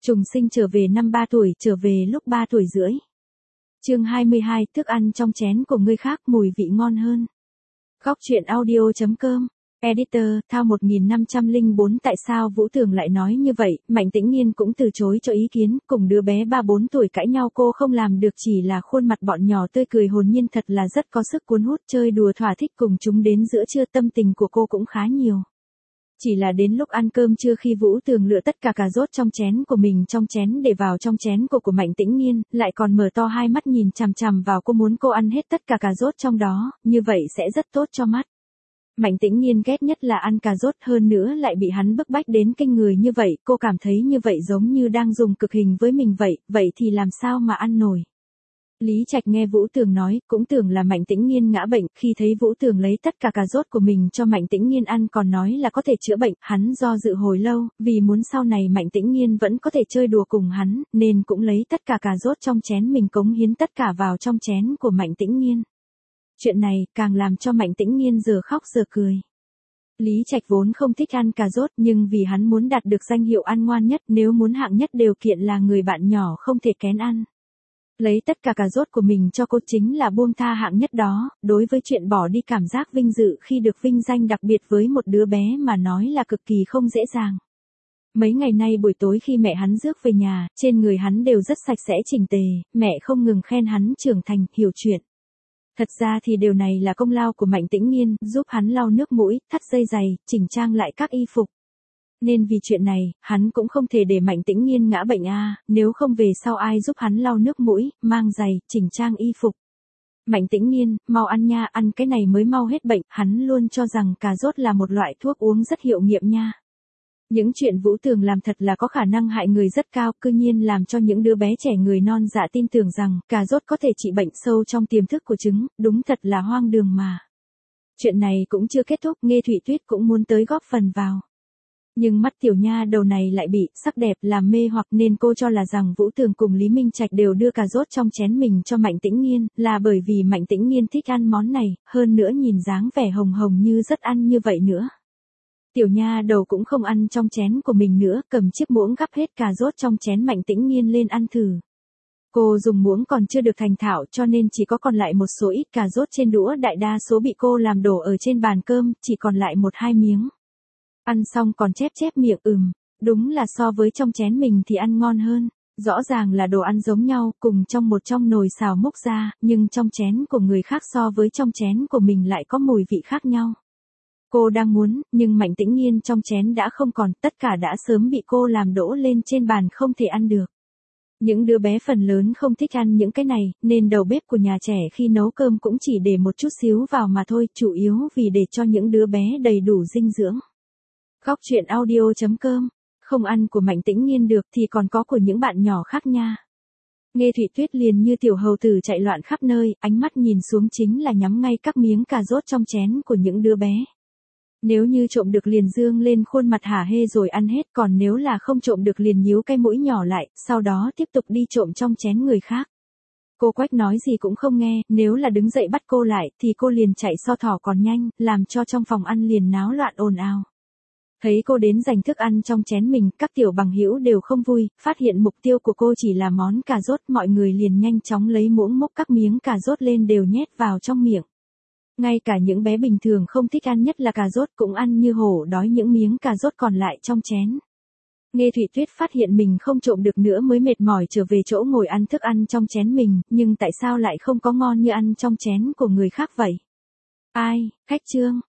Trùng sinh trở về năm 3 tuổi, trở về lúc 3 tuổi rưỡi. Chương 22, thức ăn trong chén của người khác mùi vị ngon hơn. Góc truyện audio.com. Editor, thao 1504. Tại sao Vũ Tường lại nói như vậy? Mạnh Tĩnh Nghiên cũng từ chối cho ý kiến, cùng đứa bé 3-4 tuổi cãi nhau cô không làm được, chỉ là khuôn mặt bọn nhỏ tươi cười hồn nhiên thật là rất có sức cuốn hút, chơi đùa thỏa thích cùng chúng đến giữa trưa tâm tình của cô cũng khá nhiều. Chỉ là đến lúc ăn cơm trưa khi Vũ Tường lựa tất cả cà rốt trong chén của mình trong chén để vào trong chén của Mạnh Tĩnh Nghiên, lại còn mở to hai mắt nhìn chằm chằm vào cô, muốn cô ăn hết tất cả cà rốt trong đó, như vậy sẽ rất tốt cho mắt. Mạnh Tĩnh Nghiên ghét nhất là ăn cà rốt, hơn nữa lại bị hắn bức bách đến kinh người như vậy, cô cảm thấy như vậy giống như đang dùng cực hình với mình vậy thì làm sao mà ăn nổi. Lý Trạch nghe Vũ Tường nói, cũng tưởng là Mạnh Tĩnh Nghiên ngã bệnh, khi thấy Vũ Tường lấy tất cả cà rốt của mình cho Mạnh Tĩnh Nghiên ăn còn nói là có thể chữa bệnh, hắn do dự hồi lâu, vì muốn sau này Mạnh Tĩnh Nghiên vẫn có thể chơi đùa cùng hắn, nên cũng lấy tất cả cà rốt trong chén mình cống hiến tất cả vào trong chén của Mạnh Tĩnh Nghiên. Chuyện này càng làm cho Mạnh Tĩnh Nghiên giờ khóc giờ cười. Lý Trạch vốn không thích ăn cà rốt, nhưng vì hắn muốn đạt được danh hiệu ăn ngoan nhất, nếu muốn hạng nhất điều kiện là người bạn nhỏ không thể kén ăn. Lấy tất cả cà rốt của mình cho cô chính là buông tha hạng nhất đó, đối với chuyện bỏ đi cảm giác vinh dự khi được vinh danh đặc biệt với một đứa bé mà nói là cực kỳ không dễ dàng. Mấy ngày nay buổi tối khi mẹ hắn rước về nhà, trên người hắn đều rất sạch sẽ chỉnh tề, mẹ không ngừng khen hắn trưởng thành, hiểu chuyện. Thật ra thì điều này là công lao của Mạnh Tĩnh Nghiên, giúp hắn lau nước mũi, thắt dây giày, chỉnh trang lại các y phục. Nên vì chuyện này, hắn cũng không thể để Mạnh Tĩnh Nghiên ngã bệnh nếu không về sau ai giúp hắn lau nước mũi, mang giày, chỉnh trang y phục. Mạnh Tĩnh Nghiên, mau ăn nha, ăn cái này mới mau hết bệnh, hắn luôn cho rằng cà rốt là một loại thuốc uống rất hiệu nghiệm nha. Những chuyện Vũ Tường làm thật là có khả năng hại người rất cao, cư nhiên làm cho những đứa bé trẻ người non dạ tin tưởng rằng cà rốt có thể trị bệnh sâu trong tiềm thức của chúng, đúng thật là hoang đường mà. Chuyện này cũng chưa kết thúc, Nghê Thụy Tuyết cũng muốn tới góp phần vào. Nhưng mắt tiểu nha đầu này lại bị sắc đẹp làm mê hoặc, nên cô cho là rằng Vũ Tường cùng Lý Minh Trạch đều đưa cà rốt trong chén mình cho Mạnh Tĩnh Nghiên, là bởi vì Mạnh Tĩnh Nghiên thích ăn món này, hơn nữa nhìn dáng vẻ hồng hồng như rất ăn như vậy nữa. Tiểu nha đầu cũng không ăn trong chén của mình nữa, cầm chiếc muỗng gắp hết cà rốt trong chén Mạnh Tĩnh Nghiên lên ăn thử. Cô dùng muỗng còn chưa được thành thạo cho nên chỉ có còn lại một số ít cà rốt trên đũa, đại đa số bị cô làm đổ ở trên bàn cơm, chỉ còn lại 1-2 miếng. Ăn xong còn chép miệng, đúng là so với trong chén mình thì ăn ngon hơn. Rõ ràng là đồ ăn giống nhau, cùng trong nồi xào múc ra, nhưng trong chén của người khác so với trong chén của mình lại có mùi vị khác nhau. Cô đang muốn, nhưng Mạnh Tĩnh Nghiên trong chén đã không còn, tất cả đã sớm bị cô làm đổ lên trên bàn không thể ăn được. Những đứa bé phần lớn không thích ăn những cái này, nên đầu bếp của nhà trẻ khi nấu cơm cũng chỉ để một chút xíu vào mà thôi, chủ yếu vì để cho những đứa bé đầy đủ dinh dưỡng. Góc truyện audio.com. Không ăn của Mạnh Tĩnh Nghiên được thì còn có của những bạn nhỏ khác nha. Nghê Thụy Tuyết liền như tiểu hầu tử chạy loạn khắp nơi, ánh mắt nhìn xuống chính là nhắm ngay các miếng cà rốt trong chén của những đứa bé. Nếu như trộm được liền dương lên khuôn mặt hả hê rồi ăn hết, còn nếu là không trộm được liền nhíu cái mũi nhỏ lại, sau đó tiếp tục đi trộm trong chén người khác. Cô Quách nói gì cũng không nghe, nếu là đứng dậy bắt cô lại thì cô liền chạy so thỏ còn nhanh, làm cho trong phòng ăn liền náo loạn ồn ào. Thấy cô đến giành thức ăn trong chén mình, các tiểu bằng hữu đều không vui, phát hiện mục tiêu của cô chỉ là món cà rốt, mọi người liền nhanh chóng lấy muỗng múc các miếng cà rốt lên đều nhét vào trong miệng. Ngay cả những bé bình thường không thích ăn nhất là cà rốt cũng ăn như hổ đói những miếng cà rốt còn lại trong chén. Nghê Thụy Tuyết phát hiện mình không trộm được nữa mới mệt mỏi trở về chỗ ngồi ăn thức ăn trong chén mình, nhưng tại sao lại không có ngon như ăn trong chén của người khác vậy? Ai, khách Trương,